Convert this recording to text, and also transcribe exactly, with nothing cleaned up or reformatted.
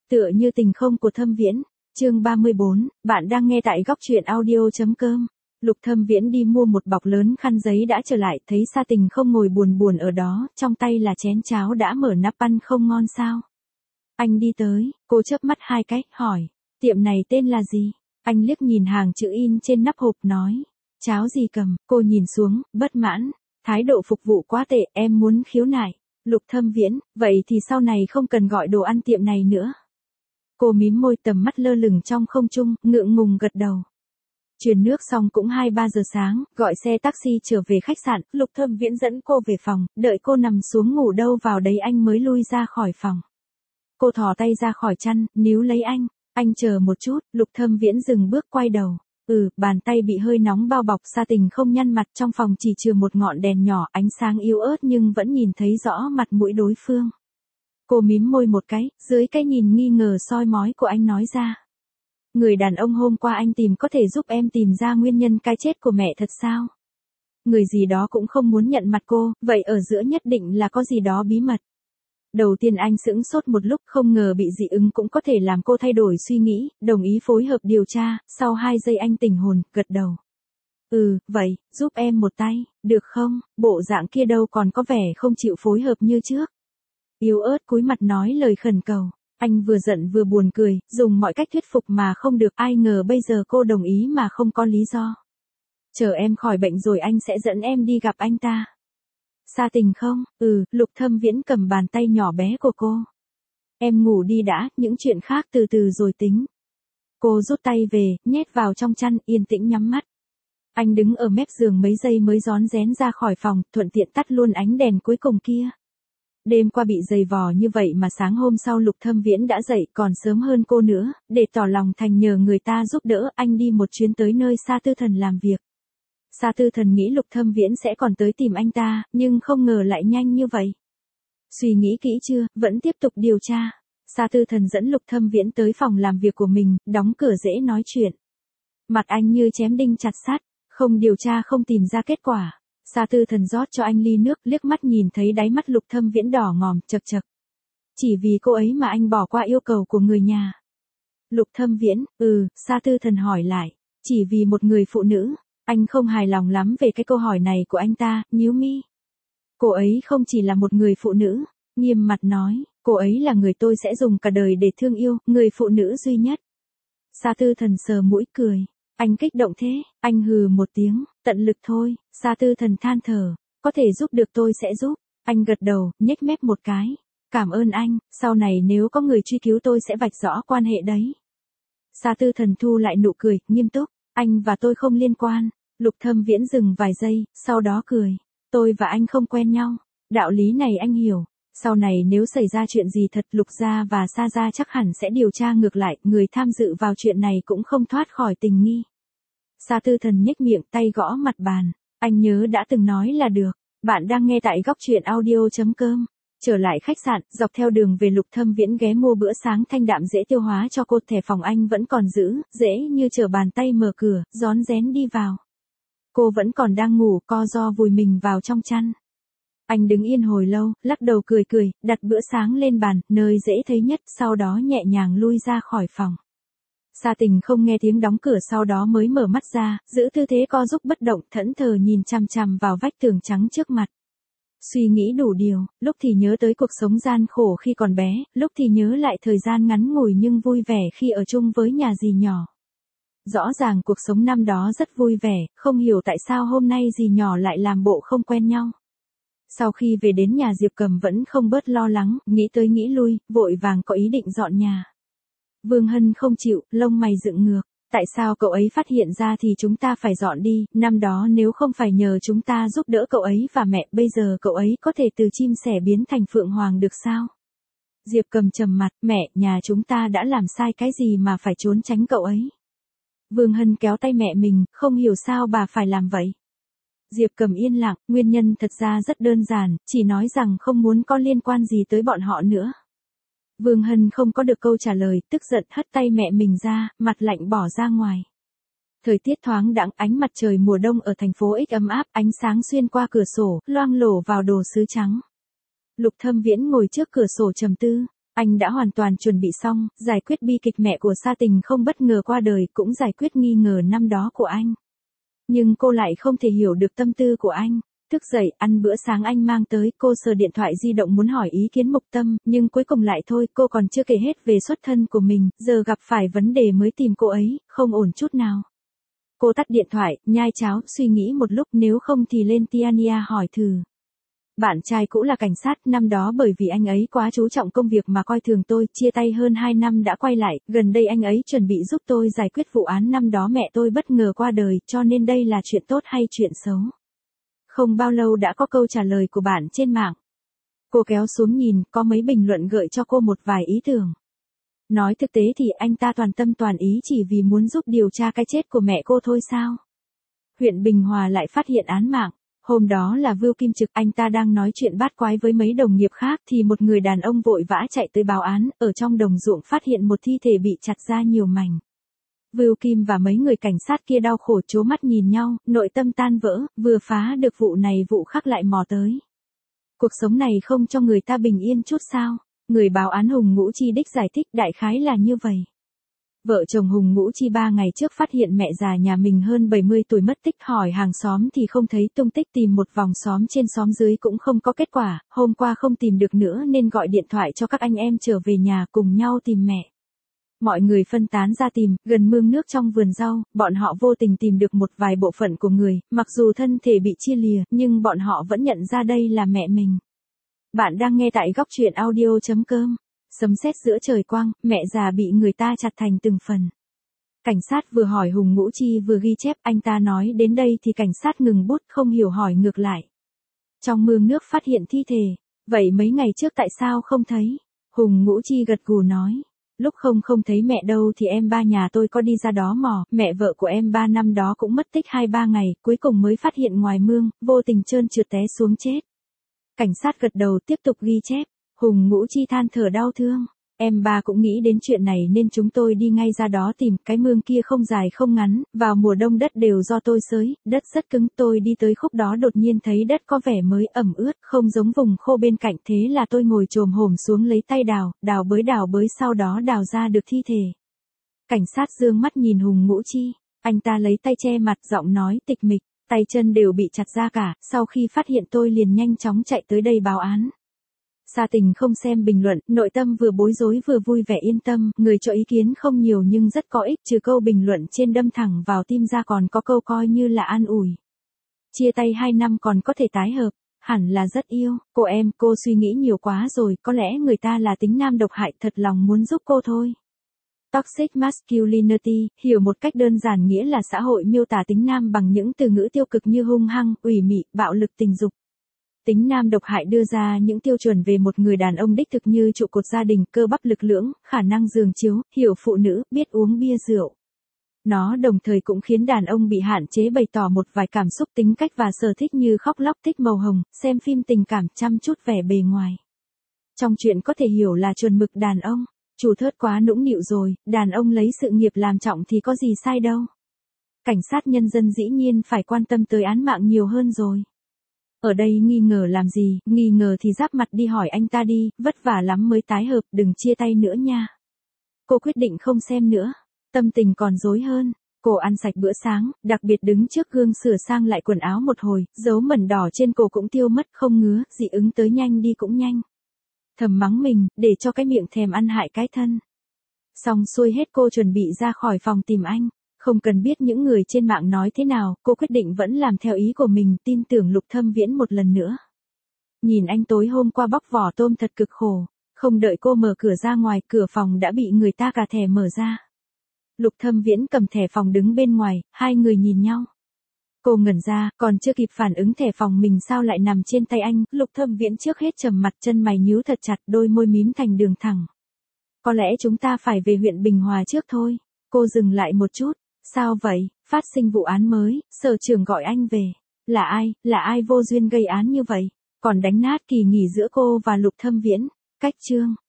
Tựa như tình không của Thâm Viễn. Chương ba mươi bốn, bạn đang nghe tại góc truyện audio chấm com. Lục Thâm Viễn đi mua một bọc lớn khăn giấy đã trở lại, thấy Sa Tình không ngồi buồn buồn ở đó, trong tay là chén cháo đã mở nắp ăn không ngon sao? Anh đi tới, cô chớp mắt hai cái, hỏi, tiệm này tên là gì? Anh liếc nhìn hàng chữ in trên nắp hộp nói, cháo gì cầm, cô nhìn xuống, bất mãn, thái độ phục vụ quá tệ, em muốn khiếu nại. Lục Thâm Viễn, vậy thì sau này không cần gọi đồ ăn tiệm này nữa. Cô mím môi, tầm mắt lơ lửng trong không trung, ngượng ngùng gật đầu. Truyền nước xong cũng hai ba giờ sáng, gọi xe taxi trở về khách sạn, Lục Thâm Viễn dẫn cô về phòng, đợi cô nằm xuống ngủ đâu vào đấy anh mới lui ra khỏi phòng. Cô thò tay ra khỏi chăn, níu lấy anh, anh chờ một chút, Lục Thâm Viễn dừng bước quay đầu. Ừ, bàn tay bị hơi nóng bao bọc, Sa Tình không nhăn mặt, trong phòng chỉ chừa một ngọn đèn nhỏ, ánh sáng yếu ớt nhưng vẫn nhìn thấy rõ mặt mũi đối phương. Cô mím môi một cái, dưới cái nhìn nghi ngờ soi mói của anh nói ra. Người đàn ông hôm qua anh tìm có thể giúp em tìm ra nguyên nhân cái chết của mẹ thật sao? Người gì đó cũng không muốn nhận mặt cô, vậy ở giữa nhất định là có gì đó bí mật. Đầu tiên anh sững sốt một lúc, không ngờ bị dị ứng cũng có thể làm cô thay đổi suy nghĩ, đồng ý phối hợp điều tra, sau hai giây anh tỉnh hồn, gật đầu. Ừ, vậy, giúp em một tay, được không? Bộ dạng kia đâu còn có vẻ không chịu phối hợp như trước. Yếu ớt cúi mặt nói lời khẩn cầu. Anh vừa giận vừa buồn cười, dùng mọi cách thuyết phục mà không được, ai ngờ bây giờ cô đồng ý mà không có lý do. Chờ em khỏi bệnh rồi anh sẽ dẫn em đi gặp anh ta. Sa Tình không? Ừ, Lục Thâm Viễn cầm bàn tay nhỏ bé của cô. Em ngủ đi đã, những chuyện khác từ từ rồi tính. Cô rút tay về, nhét vào trong chăn, yên tĩnh nhắm mắt. Anh đứng ở mép giường mấy giây mới rón rén ra khỏi phòng, thuận tiện tắt luôn ánh đèn cuối cùng kia. Đêm qua bị dày vò như vậy mà sáng hôm sau Lục Thâm Viễn đã dậy, còn sớm hơn cô nữa, để tỏ lòng thành nhờ người ta giúp đỡ, anh đi một chuyến tới nơi Sa Tư Thần làm việc. Sa Tư Thần nghĩ Lục Thâm Viễn sẽ còn tới tìm anh ta, nhưng không ngờ lại nhanh như vậy. Suy nghĩ kỹ chưa, vẫn tiếp tục điều tra. Sa Tư Thần dẫn Lục Thâm Viễn tới phòng làm việc của mình, đóng cửa dễ nói chuyện. Mặt anh như chém đinh chặt sắt, không điều tra không tìm ra kết quả. Sa Tư Thần rót cho anh ly nước, liếc mắt nhìn thấy đáy mắt Lục Thâm Viễn đỏ ngòm, chật chật. Chỉ vì cô ấy mà anh bỏ qua yêu cầu của người nhà. Lục Thâm Viễn, ừ, Sa Tư Thần hỏi lại, chỉ vì một người phụ nữ. Anh không hài lòng lắm về cái câu hỏi này của anh ta, nhíu mi. Cô ấy không chỉ là một người phụ nữ, nghiêm mặt nói, cô ấy là người tôi sẽ dùng cả đời để thương yêu, người phụ nữ duy nhất. Sa Tư Thần sờ mũi cười. Anh kích động thế, anh hừ một tiếng, tận lực thôi, Sa Tư Thần than thở, có thể giúp được tôi sẽ giúp, anh gật đầu, nhếch mép một cái, cảm ơn anh, sau này nếu có người truy cứu tôi sẽ vạch rõ quan hệ đấy. Sa Tư Thần thu lại nụ cười, nghiêm túc, anh và tôi không liên quan. Lục Thâm Viễn dừng vài giây, sau đó cười, tôi và anh không quen nhau, đạo lý này anh hiểu. Sau này nếu xảy ra chuyện gì thật, Lục gia và Sa gia chắc hẳn sẽ điều tra ngược lại, người tham dự vào chuyện này cũng không thoát khỏi tình nghi. Sa Tư Thần nhếch miệng, tay gõ mặt bàn, anh nhớ đã từng nói là được. Bạn đang nghe tại góc truyện audio chấm com. Trở lại khách sạn, dọc theo đường về Lục Thâm Viễn ghé mua bữa sáng thanh đạm dễ tiêu hóa cho cô, thẻ phòng anh vẫn còn giữ, dễ như trở bàn tay mở cửa, rón rén đi vào. Cô vẫn còn đang ngủ, co ro vùi mình vào trong chăn. Anh đứng yên hồi lâu, lắc đầu cười cười, đặt bữa sáng lên bàn, nơi dễ thấy nhất, sau đó nhẹ nhàng lui ra khỏi phòng. Sa Tình không nghe tiếng đóng cửa, sau đó mới mở mắt ra, giữ tư thế co giúp bất động, thẫn thờ nhìn chằm chằm vào vách tường trắng trước mặt. Suy nghĩ đủ điều, lúc thì nhớ tới cuộc sống gian khổ khi còn bé, lúc thì nhớ lại thời gian ngắn ngủi nhưng vui vẻ khi ở chung với nhà dì nhỏ. Rõ ràng cuộc sống năm đó rất vui vẻ, không hiểu tại sao hôm nay dì nhỏ lại làm bộ không quen nhau. Sau khi về đến nhà Diệp Cầm vẫn không bớt lo lắng, nghĩ tới nghĩ lui, vội vàng có ý định dọn nhà. Vương Hân không chịu, lông mày dựng ngược. Tại sao cậu ấy phát hiện ra thì chúng ta phải dọn đi, năm đó nếu không phải nhờ chúng ta giúp đỡ cậu ấy và mẹ, bây giờ cậu ấy có thể từ chim sẻ biến thành phượng hoàng được sao? Diệp Cầm trầm mặt, mẹ, nhà chúng ta đã làm sai cái gì mà phải trốn tránh cậu ấy? Vương Hân kéo tay mẹ mình, không hiểu sao bà phải làm vậy. Diệp Cầm yên lặng, nguyên nhân thật ra rất đơn giản, chỉ nói rằng không muốn có liên quan gì tới bọn họ nữa. Vương Hân không có được câu trả lời, tức giận hất tay mẹ mình ra, mặt lạnh bỏ ra ngoài. Thời tiết thoáng đãng, ánh mặt trời mùa đông ở thành phố X ấm áp, ánh sáng xuyên qua cửa sổ, loang lổ vào đồ sứ trắng. Lục Thâm Viễn ngồi trước cửa sổ trầm tư. Anh đã hoàn toàn chuẩn bị xong, giải quyết bi kịch mẹ của Sa Tình không bất ngờ qua đời, cũng giải quyết nghi ngờ năm đó của anh. Nhưng cô lại không thể hiểu được tâm tư của anh. Thức dậy, ăn bữa sáng anh mang tới, cô sờ điện thoại di động muốn hỏi ý kiến Mục Tâm, nhưng cuối cùng lại thôi, cô còn chưa kể hết về xuất thân của mình, giờ gặp phải vấn đề mới tìm cô ấy, không ổn chút nào. Cô tắt điện thoại, nhai cháo, suy nghĩ một lúc, nếu không thì lên Tiania hỏi thử. Bạn trai cũ là cảnh sát, năm đó bởi vì anh ấy quá chú trọng công việc mà coi thường tôi, chia tay hơn hai năm đã quay lại, gần đây anh ấy chuẩn bị giúp tôi giải quyết vụ án năm đó mẹ tôi bất ngờ qua đời, cho nên đây là chuyện tốt hay chuyện xấu. Không bao lâu đã có câu trả lời của bạn trên mạng. Cô kéo xuống nhìn, có mấy bình luận gợi cho cô một vài ý tưởng. Nói thực tế thì anh ta toàn tâm toàn ý chỉ vì muốn giúp điều tra cái chết của mẹ cô thôi sao? Huyện Bình Hòa lại phát hiện án mạng. Hôm đó là Vưu Kim Trực, anh ta đang nói chuyện bát quái với mấy đồng nghiệp khác thì một người đàn ông vội vã chạy tới báo án, ở trong đồng ruộng phát hiện một thi thể bị chặt ra nhiều mảnh. Vưu Kim và mấy người cảnh sát kia đau khổ trố mắt nhìn nhau, nội tâm tan vỡ, vừa phá được vụ này vụ khác lại mò tới. Cuộc sống này không cho người ta bình yên chút sao? Người báo án Hùng Ngũ Chi đích giải thích đại khái là như vậy. Vợ chồng Hùng Ngũ Chi ba ngày trước phát hiện mẹ già nhà mình hơn bảy mươi tuổi mất tích, hỏi hàng xóm thì không thấy tung tích, tìm một vòng xóm trên xóm dưới cũng không có kết quả, hôm qua không tìm được nữa nên gọi điện thoại cho các anh em trở về nhà cùng nhau tìm mẹ. Mọi người phân tán ra tìm, gần mương nước trong vườn rau, bọn họ vô tình tìm được một vài bộ phận của người, mặc dù thân thể bị chia lìa, nhưng bọn họ vẫn nhận ra đây là mẹ mình. Bạn đang nghe tại góc truyện audio chấm com. Sấm sét giữa trời quang, mẹ già bị người ta chặt thành từng phần. Cảnh sát vừa hỏi Hùng Ngũ Chi vừa ghi chép, anh ta nói đến đây thì cảnh sát ngừng bút, không hiểu hỏi ngược lại. Trong mương nước phát hiện thi thể, vậy mấy ngày trước tại sao không thấy? Hùng Ngũ Chi gật gù nói. Lúc không không thấy mẹ đâu thì em ba nhà tôi có đi ra đó mò, mẹ vợ của em ba năm đó cũng mất tích hai ba ngày, cuối cùng mới phát hiện ngoài mương, vô tình trơn trượt té xuống chết. Cảnh sát gật đầu tiếp tục ghi chép. Hùng Ngũ Chi than thở đau thương. Em ba cũng nghĩ đến chuyện này nên chúng tôi đi ngay ra đó tìm, cái mương kia không dài không ngắn, vào mùa đông đất đều do tôi xới, đất rất cứng, tôi đi tới khúc đó đột nhiên thấy đất có vẻ mới ẩm ướt, không giống vùng khô bên cạnh, thế là tôi ngồi chồm hổm xuống lấy tay đào, đào bới đào bới sau đó đào ra được thi thể. Cảnh sát dương mắt nhìn Hùng Ngũ Chi, anh ta lấy tay che mặt, giọng nói tịch mịch, tay chân đều bị chặt ra cả, sau khi phát hiện tôi liền nhanh chóng chạy tới đây báo án. Sa Tình không xem bình luận, nội tâm vừa bối rối vừa vui vẻ yên tâm, người cho ý kiến không nhiều nhưng rất có ích, trừ câu bình luận trên đâm thẳng vào tim ra còn có câu coi như là an ủi. Chia tay hai năm còn có thể tái hợp, hẳn là rất yêu, cô em, cô suy nghĩ nhiều quá rồi, có lẽ người ta là tính nam độc hại, thật lòng muốn giúp cô thôi. Toxic masculinity, hiểu một cách đơn giản nghĩa là xã hội miêu tả tính nam bằng những từ ngữ tiêu cực như hung hăng, ủy mị, bạo lực tình dục. Tính nam độc hại đưa ra những tiêu chuẩn về một người đàn ông đích thực như trụ cột gia đình, cơ bắp lực lưỡng, khả năng giường chiếu, hiểu phụ nữ, biết uống bia rượu. Nó đồng thời cũng khiến đàn ông bị hạn chế bày tỏ một vài cảm xúc, tính cách và sở thích như khóc lóc, thích màu hồng, xem phim tình cảm, chăm chút vẻ bề ngoài. Trong chuyện có thể hiểu là chuẩn mực đàn ông, chủ thớt quá nũng nịu rồi, đàn ông lấy sự nghiệp làm trọng thì có gì sai đâu. Cảnh sát nhân dân dĩ nhiên phải quan tâm tới án mạng nhiều hơn rồi. Ở đây nghi ngờ làm gì, nghi ngờ thì giáp mặt đi hỏi anh ta đi, vất vả lắm mới tái hợp, đừng chia tay nữa nha. Cô quyết định không xem nữa, tâm tình còn rối hơn. Cô ăn sạch bữa sáng, đặc biệt đứng trước gương sửa sang lại quần áo một hồi, dấu mẩn đỏ trên cổ cũng tiêu mất, không ngứa, dị ứng tới nhanh đi cũng nhanh. Thầm mắng mình, để cho cái miệng thèm ăn hại cái thân. Xong xuôi hết cô chuẩn bị ra khỏi phòng tìm anh. Không cần biết những người trên mạng nói thế nào, cô quyết định vẫn làm theo ý của mình, tin tưởng Lục Thâm Viễn một lần nữa. Nhìn anh tối hôm qua bóc vỏ tôm thật cực khổ, không đợi cô mở cửa ra ngoài, cửa phòng đã bị người ta cà thẻ mở ra. Lục Thâm Viễn cầm thẻ phòng đứng bên ngoài, hai người nhìn nhau. Cô ngẩn ra, còn chưa kịp phản ứng thẻ phòng mình sao lại nằm trên tay anh, Lục Thâm Viễn trước hết trầm mặt, chân mày nhíu thật chặt, đôi môi mím thành đường thẳng. Có lẽ chúng ta phải về huyện Bình Hòa trước thôi. Cô dừng lại một chút. Sao vậy, phát sinh vụ án mới, sở trưởng gọi anh về. Là ai, là ai vô duyên gây án như vậy, còn đánh nát kỳ nghỉ giữa cô và Lục Thâm Viễn. Cách chương.